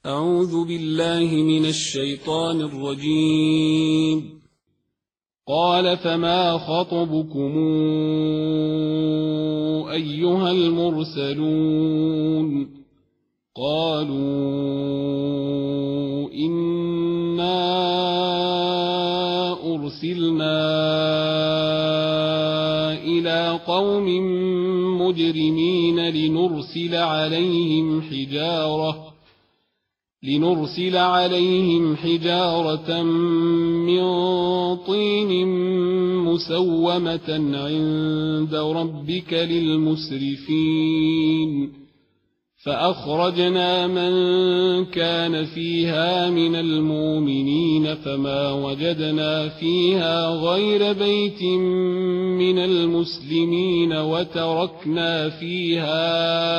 أعوذ بالله من الشيطان الرجيم. قال فما خطبكم أيها المرسلون؟ قالوا إنا أرسلنا إلى قوم مجرمين لنرسل عليهم حجارة من طين مسومة عند ربك للمسرفين. فأخرجنا من كان فيها من المؤمنين فما وجدنا فيها غير بيت من المسلمين وتركنا فيها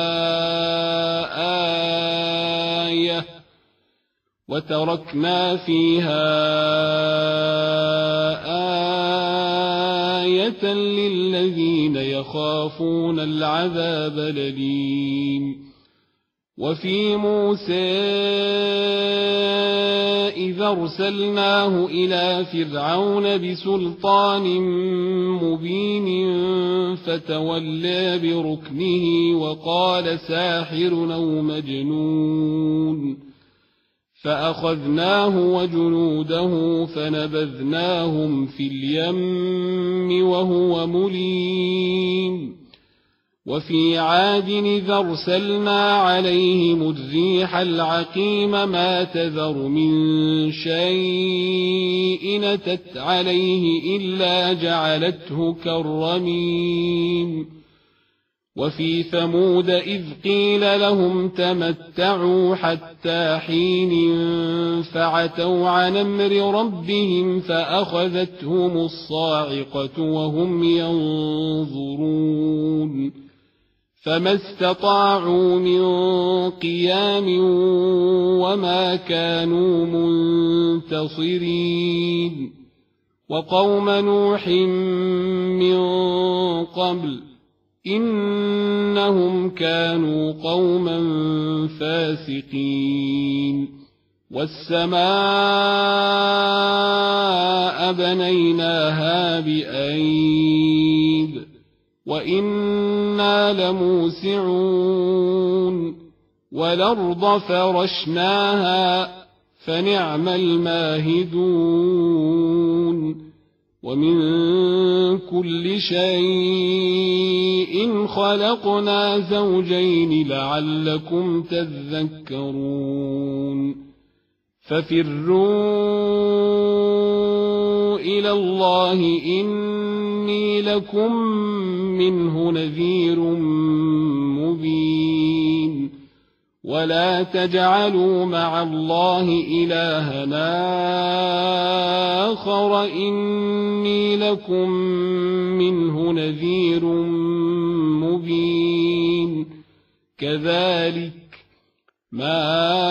آية للذين يخافون العذاب الأليم. وفي موسى إذا أرسلناه إلى فرعون بسلطان مبين فتولى بركنه وقال ساحر أو مجنون، فأخذناه وجنوده فنبذناهم في اليم وهو مليم. وفي عاد إذا أرسلنا عليهم الريح العقيم ما تذر من شيء أتت عليه إلا جعلته كالرميم. وفي ثمود إذ قيل لهم تمتعوا حتى حين فعتوا عن أمر ربهم فأخذتهم الصاعقة وهم ينظرون فما استطاعوا من قيام وما كانوا منتصرين. وقوم نوح من قبل إنهم كانوا قوما فاسقين. والسماء بنيناها بأيد وإنا لموسعون. والأرض فرشناها فنعم الماهدون. ومن كل شيء خلقنا زوجين لعلكم تذكرون. ففروا إلى الله إني لكم منه نذير مبين. ولا تجعلوا مع الله إلهنا آخر إني لكم منه نذير مبين. كذلك ما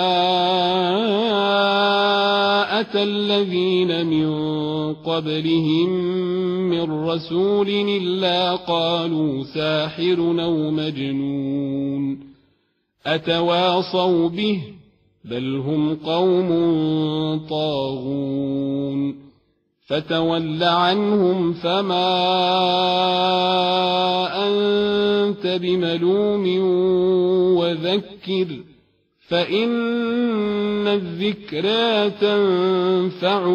أتى الذين من قبلهم من رسول إلا قالوا ساحر أو مجنون أتواصوا به بل هم قوم طاغون. فتول عنهم فما أنت بملوم وذكر فإن الذكرى تنفع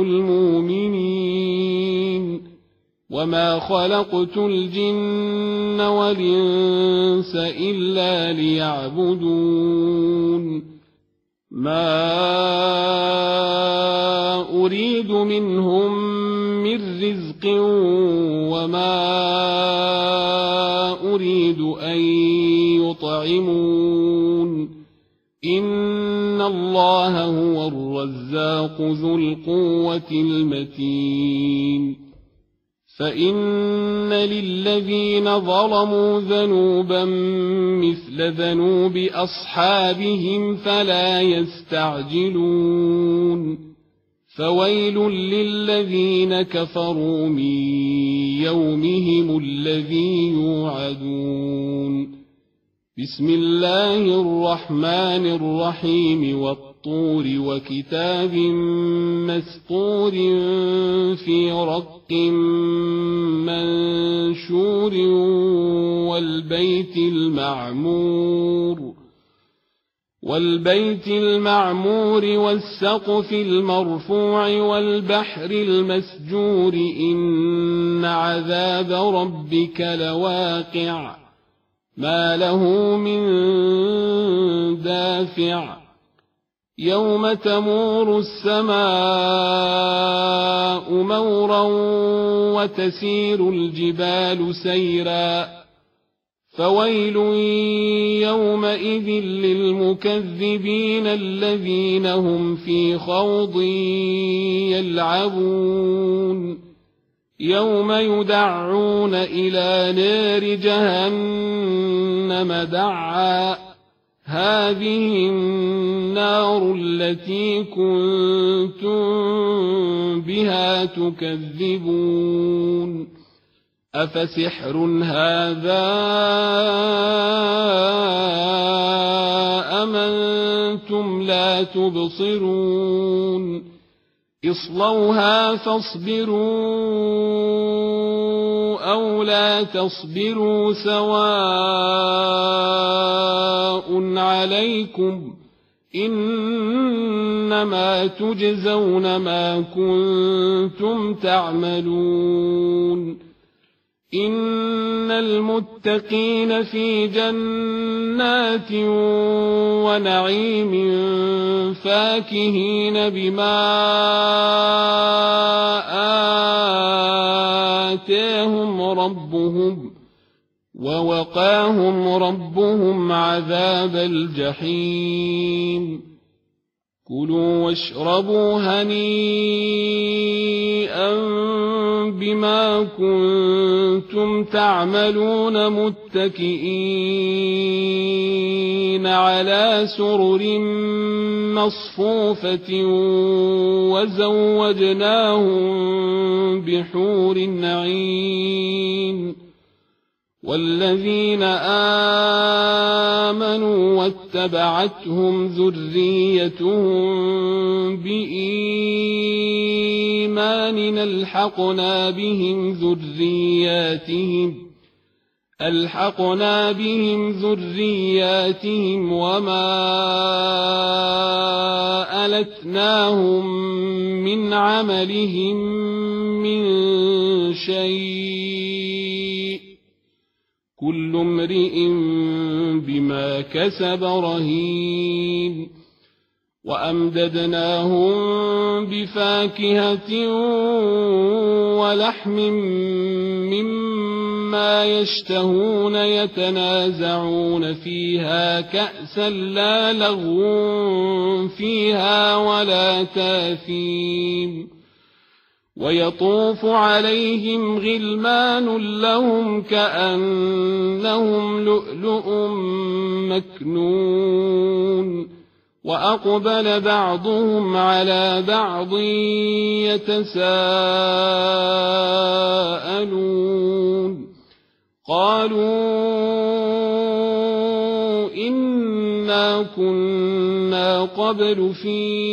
المؤمنين. وما خلقت الجن والإنس إلا ليعبدون. ما أريد منهم من رزق وما أريد أن يطعمون. إن الله هو الرزاق ذو القوة المتين. فإن للذين ظلموا ذنوبا مثل ذنوب أصحابهم فلا يستعجلون. فويل للذين كفروا من يومهم الذي يوعدون. بسم الله الرحمن الرحيم والطور وكتاب مسطور في رق منشور والبيت المعمور والسقف المرفوع والبحر المسجور إن عذاب ربك لواقع ما له من دافع يوم تمور السماء مورا وتسير الجبال سيرا فويل يومئذ للمكذبين الذين هم في خوض يلعبون يوم يدعون إلى نار جهنم دعا هذه النار التي كنتم بها تكذبون أفسحر هذا أم أنتم لا تبصرون اصلوها فاصبروا أو لا تصبروا سواء عليكم إنما تجزون ما كنتم تعملون إن المتقين في جنات ونعيم فاكهين بما آتاهم ربهم ووقاهم ربهم عذاب الجحيم كلوا واشربوا هنيئا بما كنتم تعملون متكئين على سرر مصفوفة وزوجناهم بحور عين والذين آمنوا واتبعتهم ذريتهم بإيمان ألحقنا بهم ذرياتهم وما ألتناهم من عملهم من شيء كل امرئ بما كسب رهين وأمددناهم بفاكهة ولحم مما يشتهون يتنازعون فيها كأسا لا لغو فيها ولا تاثيم ويطوف عليهم غلمان لهم كأنهم لؤلؤ مكنون وأقبل بعضهم على بعض يتساءلون قالوا إنا كنا قبل في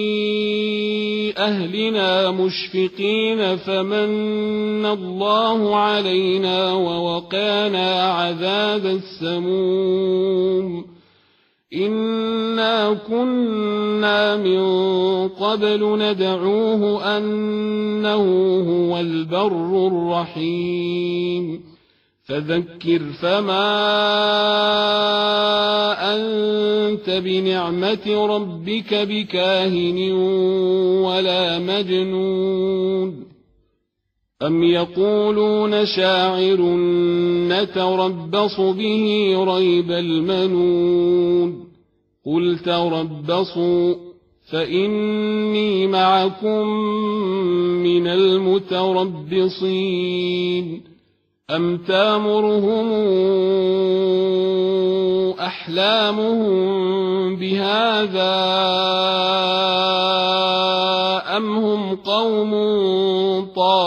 أهلنا مشفقين فمن الله علينا ووقانا عذاب السموم إنا كنا من قبل ندعوه أنه هو البر الرحيم فذكر فما أنت بنعمة ربك بكاهن ولا مجنون أم يقولون شاعر نتربص به ريب المنون قل تربصوا فإني معكم من المتربصين أم تامرهم أحلامهم بهذا أم هم قوم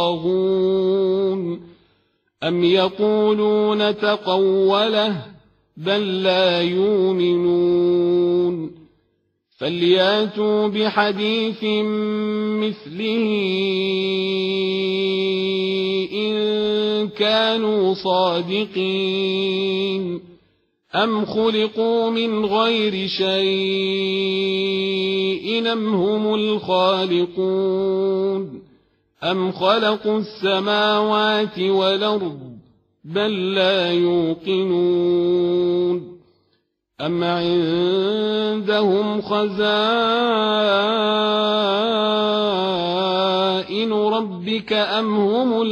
طاغون أم يقولون تقوله بل لا يؤمنون فلياتوا بحديث مثله إن كانوا صادقين أم خلقوا من غير شيء أم هم الخالقون أم خلقوا السماوات والأرض بل لا يوقنون أم عندهم خزائن ربك أم هم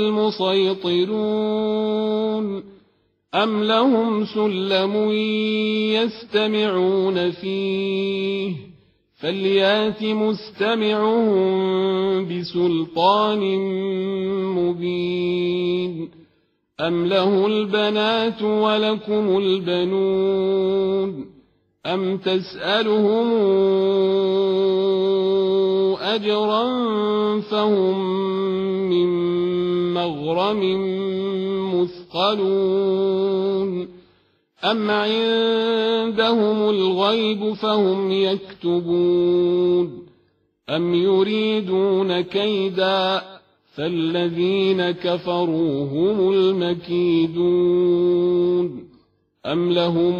المسيطرون أم لهم سلم يستمعون فيه فليات مستمعهم بسلطان مبين أم له البنات ولكم البنون أم تسألهم أجرا فهم من مغرم مثقلون أم عندهم الغيب فهم يكتبون أم يريدون كيدا فالذين كفروا هم المكيدون أم لهم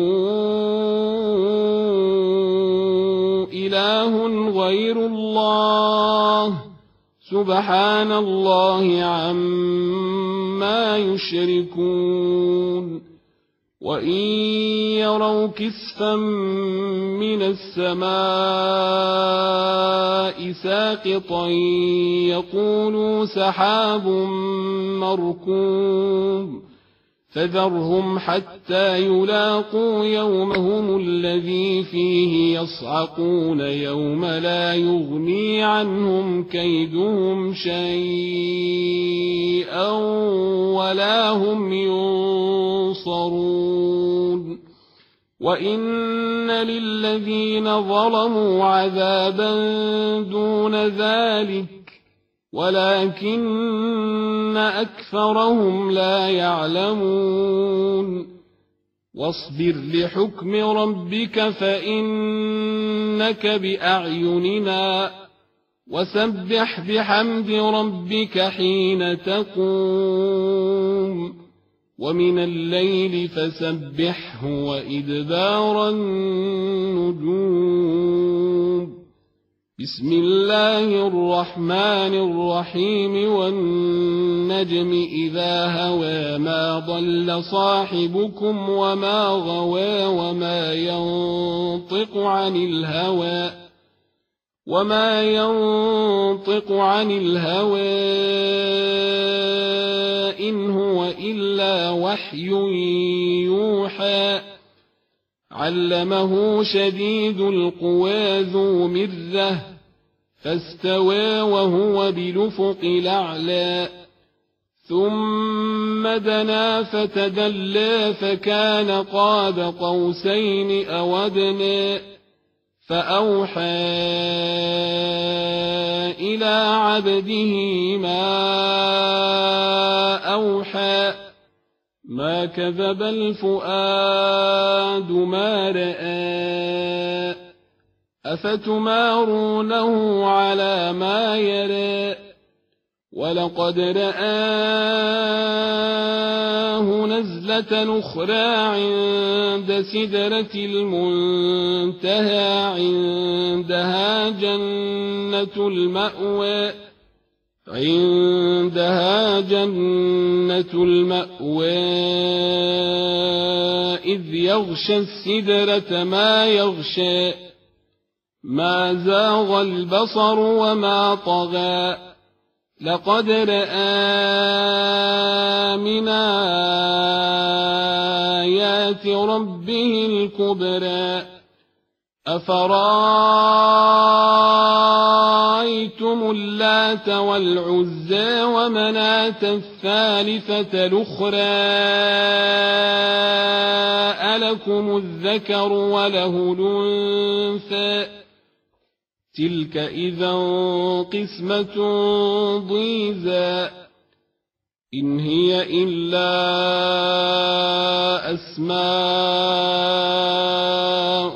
إله غير الله سبحان الله عما يشركون وإن يروا كسفا من السماء ساقطا يقولوا سحاب مركوم فذرهم حتى يلاقوا يومهم الذي فيه يصعقون يوم لا يغني عنهم كيدهم شيئا ولا هم ينصرون وإن للذين ظلموا عذابا دون ذلك ولكن أكثرهم لا يعلمون واصبر لحكم ربك فإنك بأعيننا وسبح بحمد ربك حين تقوم ومن الليل فسبحه وإدبار النجوم بسم الله الرحمن الرحيم والنجم إذا هوى ما ضل صاحبكم وما غوى وما ينطق عن الهوى إن هو إلا وحي يوحى علمه شديد القوى ذو مرة فاستوى وهو بالأفق الأعلى ثم دنا فتدلى فكان قاب قوسين أو أدنى فأوحى إلى عبده ما أوحى ما كذب الفؤاد ما رأى أفتمارونه على ما يرى ولقد رآه نزلة أخرى عند سدرة المنتهى عندها جنة المأوى إذ يغشى السدرة ما يغشى ما زاغ البصر وما طغى لقد رأى من آيات ربه الكبرى أفرأيتم اللات والعزى ومناة الثالثة الأخرى ألكم الذكر وله الأنثى تلك إذا قسمة ضيزى إن هي إلا أسماء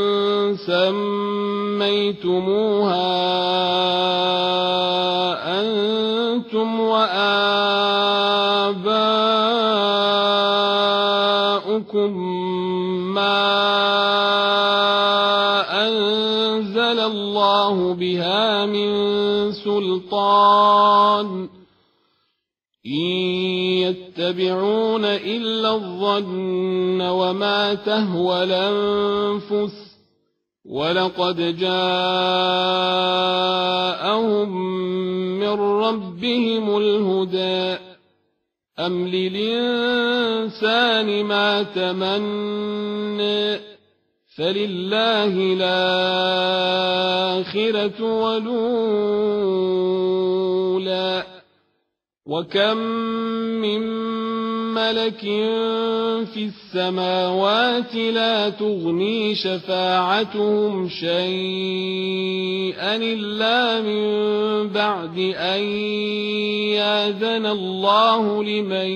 سميتموها أنتم وآباؤكم ما أنزل الله بها من سلطان إن يتبعون إلا الظن وما تهوى الأنفس ولقد جاءهم من ربهم الهدى أم للإنسان ما تمنى فلله الآخرة والأولى وكم من ملك في السماوات لا تغني شفاعتهم شيئا إلا من بعد أن يأذن الله لمن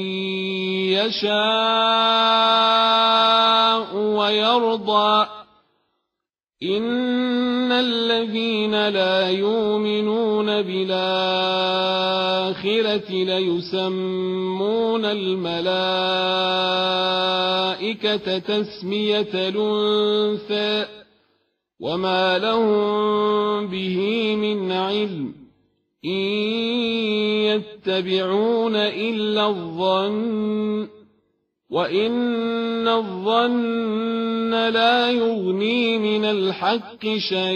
يشاء ويرضى إن الذين لا يؤمنون بالآخرة ليسمون الملائكة تسمية الأنثى وما لهم به من علم إن يتبعون إلا الظن وإن الظن لا يغني من الحق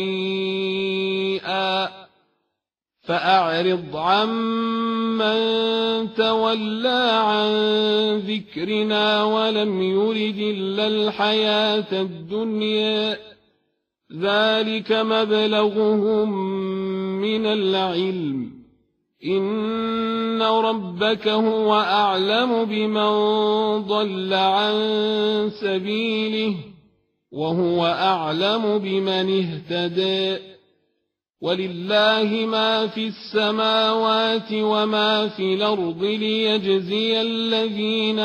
شيئا فأعرض عمن تولى عن ذكرنا ولم يرد إلا الحياة الدنيا ذلك مبلغهم من العلم إن ربك هو أعلم بمن ضل عن سبيله وهو أعلم بمن اهتدى ولله ما في السماوات وما في الأرض ليجزي الذين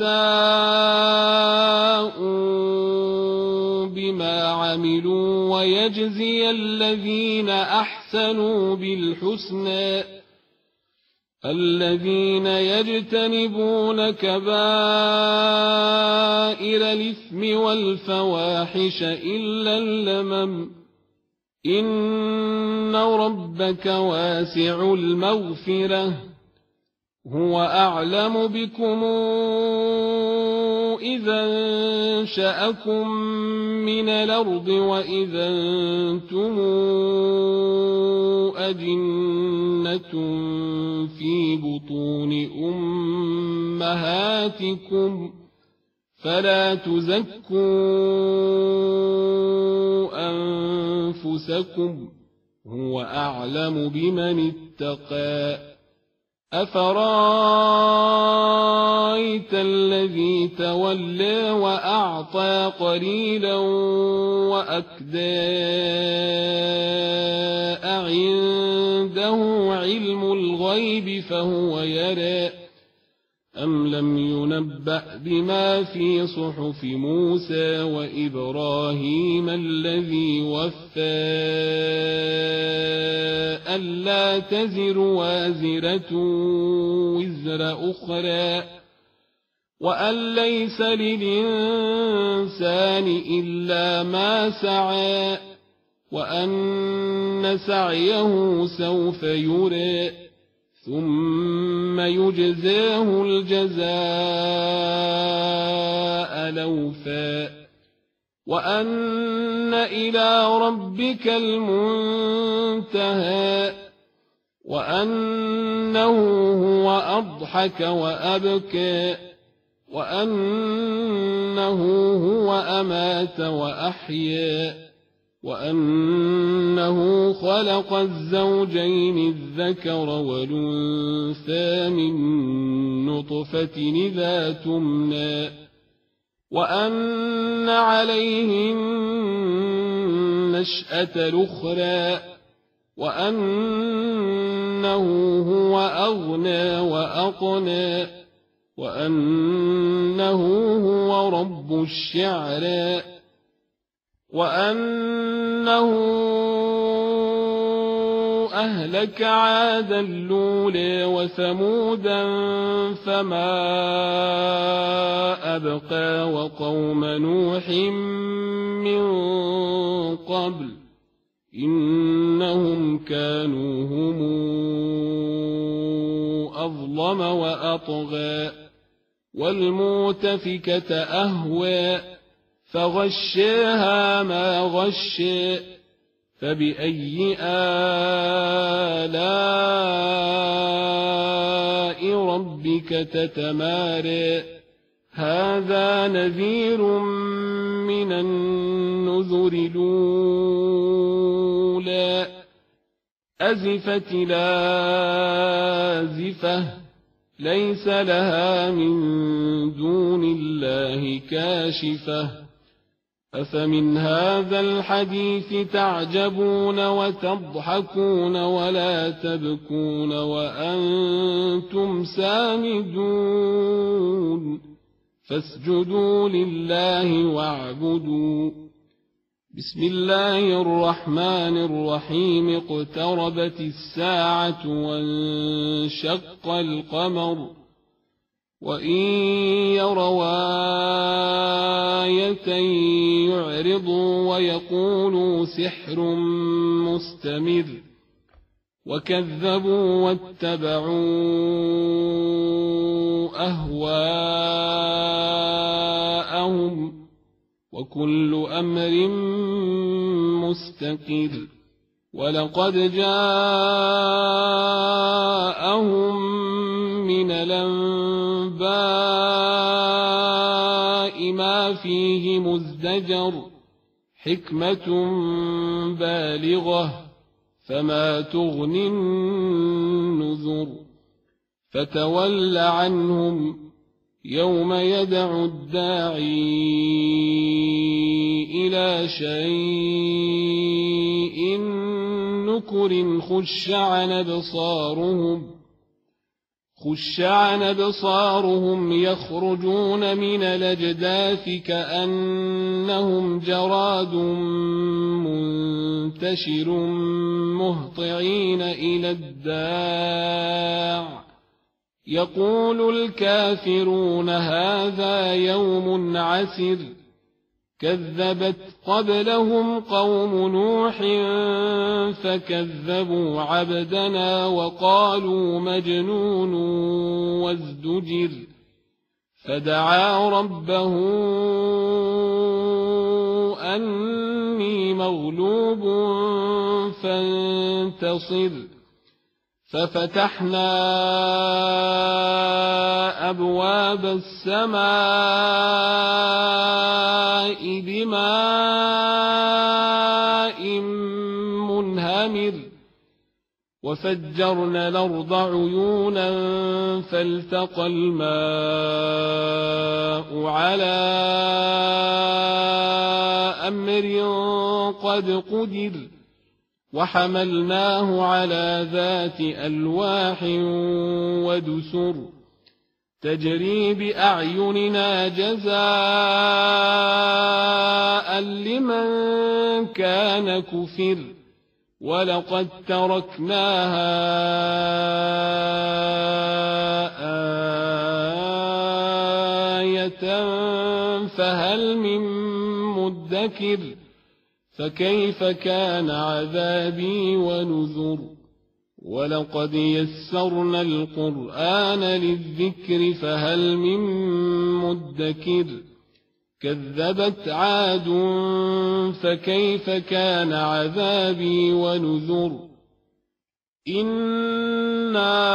أساءوا بما عملوا ويجزي الذين أحسنوا بالحسنى الذين يجتنبون كبائر الإثم والفواحش إلا اللمم إن ربك واسع المغفرة هو أعلم بكم إذا انشأكم من الأرض وإذا أنتم أجنة في بطون أمهاتكم فلا تزكوا أنفسكم هو أعلم بمن اتقى أفرأيت الذي تولى وأعطى قليلا وأكدى أعنده علم الغيب فهو يرى أم لم ينبأ بما في صحف موسى وإبراهيم الذي وفى ألا تزر وازرة وزر أخرى وأن ليس للإنسان إلا ما سعى وأن سعيه سوف يرى ثم يجزاه الجزاء الأوفى وأن إلى ربك المنتهى وأنه هو أضحك وأبكى وأنه هو أمات وأحيا وأنه خلق الزوجين الذكر والأنثى من نطفة إذا تمنى وأن عليه النشأة الأخرى وأن أنه هو أغنى وأقنى وأنه هو رب الشعرى وأنه أهلك عادا الأولى وثمودا فما أبقى وقوم نوح من قبل إنهم كانوا هم أظلم وأطغى والمؤتفكة أهوى فغشاها ما غشى فبأي آلاء ربك تتمارى هذا نذير من النذر الأولى أزفت لازفة ليس لها من دون الله كاشفة أفمن هذا الحديث تعجبون وتضحكون ولا تبكون وأنتم سامدون فاسجدوا لله واعبدوا بسم الله الرحمن الرحيم اقتربت الساعة وانشق القمر وإن يروا آية يعرضوا ويقولوا سحر مستمر وكذبوا واتبعوا أهواءهم وكل أمر مستقر ولقد جاءهم من الأنباء ما فيه مزدجر حكمة بالغة فما تغني النذر فتول عنهم يوم يدعو الداعي إلى شيء نكر خش عن أبصارهم يخرجون من الأجداث كأنهم جراد منتشر مهطعين إلى الداع يقول الكافرون هذا يوم عسر كذبت قبلهم قوم نوح فكذبوا عبدنا وقالوا مجنون وازدجر فدعا ربه أني مغلوب فانتصر ففتحنا أبواب السماء بماء منهمر وفجرنا الأرض عيونا فالتقى الماء على أمر قد قدر وحملناه على ذات ألواح ودسر تجري بأعيننا جزاء لمن كان كفر ولقد تركناها آية فهل من مدكر فكيف كان عذابي ونذر ولقد يسرنا القرآن للذكر فهل من مدكر كذبت عاد فكيف كان عذابي ونذر إنا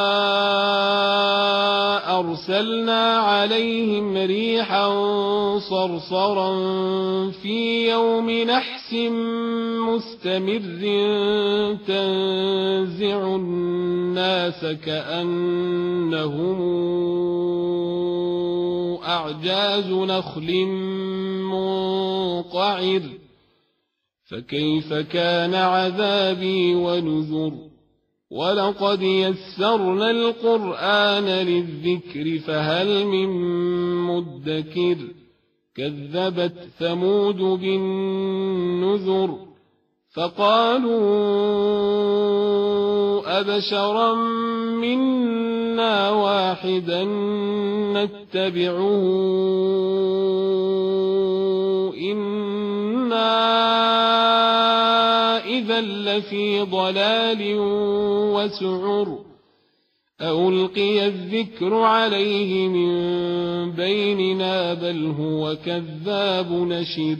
أرسلنا عليهم ريحا صرصرا في يوم نحس مستمر تنزع الناس كأنهم أعجاز نخل منقعر فكيف كان عذابي ونذر ولقد يسرنا القرآن للذكر فهل من مدكر كذبت ثمود بالنذر فقالوا أبشرا منا واحدا نتبعه إنا إذا لفي ضلال وسعر ألقي الذكر عليه من بيننا بل هو كذاب نشر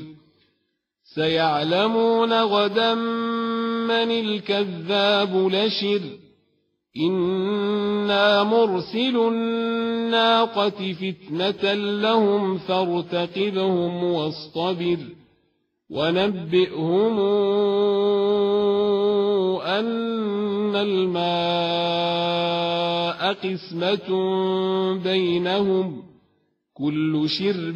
سيعلمون غدا من الكذاب نشر إنا مرسل الناقة فتنة لهم فارتقبهم واصطبر ونبئهم أن الماء قسمة بينهم كل شرب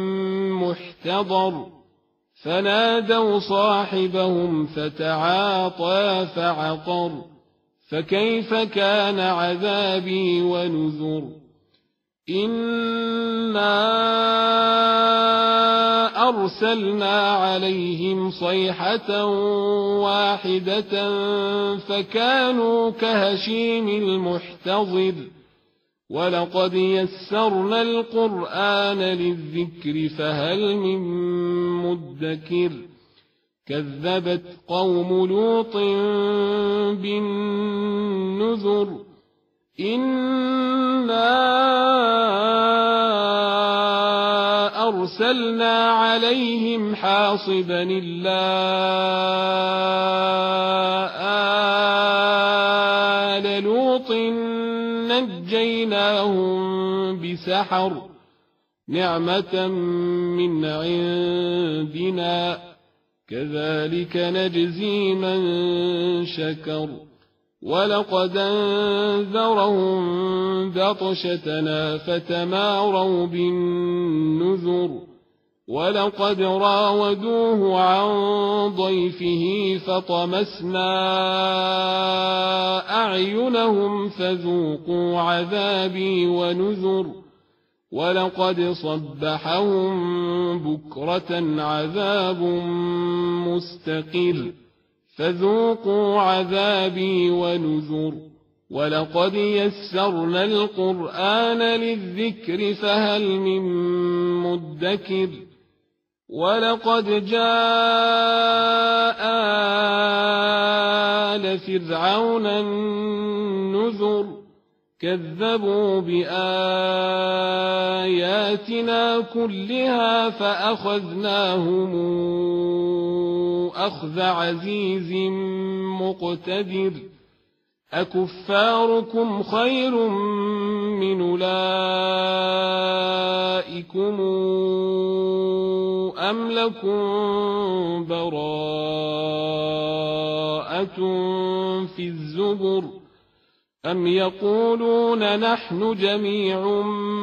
محتضر فنادوا صاحبهم فتعاطى فعقر فكيف كان عذابي ونذر إنا أرسلنا عليهم صيحة واحدة فكانوا كهشيم المحتضر ولقد يسرنا القرآن للذكر فهل من مدكر كذبت قوم لوط بالنذر إنا أرسلنا عليهم حاصبا إلا آل لوط نجيناهم بسحر نعمة من عندنا كذلك نجزي من شكر ولقد أنذرهم بطشتنا فتماروا بالنذر ولقد راودوه عن ضيفه فطمسنا أعينهم فذوقوا عذابي ونذر ولقد صبحهم بكرة عذاب مستقر فذوقوا عذابي ونذر ولقد يسرنا القرآن للذكر فهل من مدكر ولقد جاء آل فرعون النذر كذبوا بآياتنا كلها فأخذناهم أخذ عزيز مقتدر أكفاركم خير من أولئكم أم لكم براءة في الزبر أم يقولون نحن جميع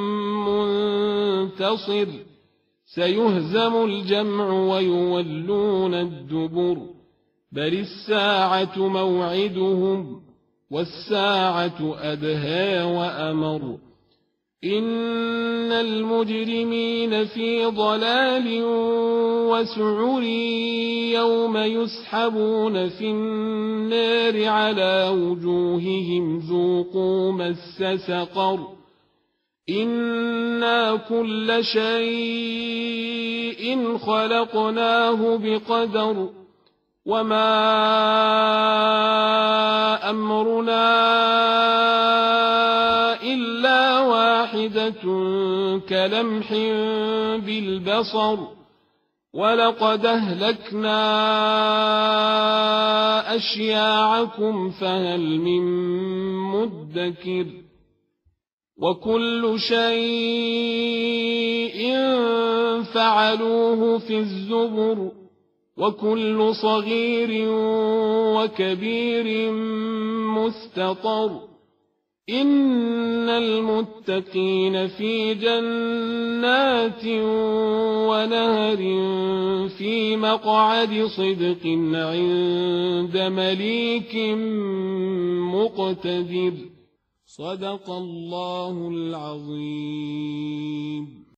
منتصر سيهزم الجمع ويولون الدبر بل الساعة موعدهم والساعة أدهى وأمر إن المجرمين في ضلال وسعر يوم يسحبون في النار على وجوههم ذوقوا مس سقر إنا كل شيء خلقناه بقدر وما أمرنا إلا واحدة كلمح بالبصر ولقد أهلكنا أشياعكم فهل من مدكر وكل شيء فعلوه في الزبر وكل صغير وكبير مستطر إن المتقين في جنات ونهر في مقعد صدق عند مليك مقتدر. صدق الله العظيم.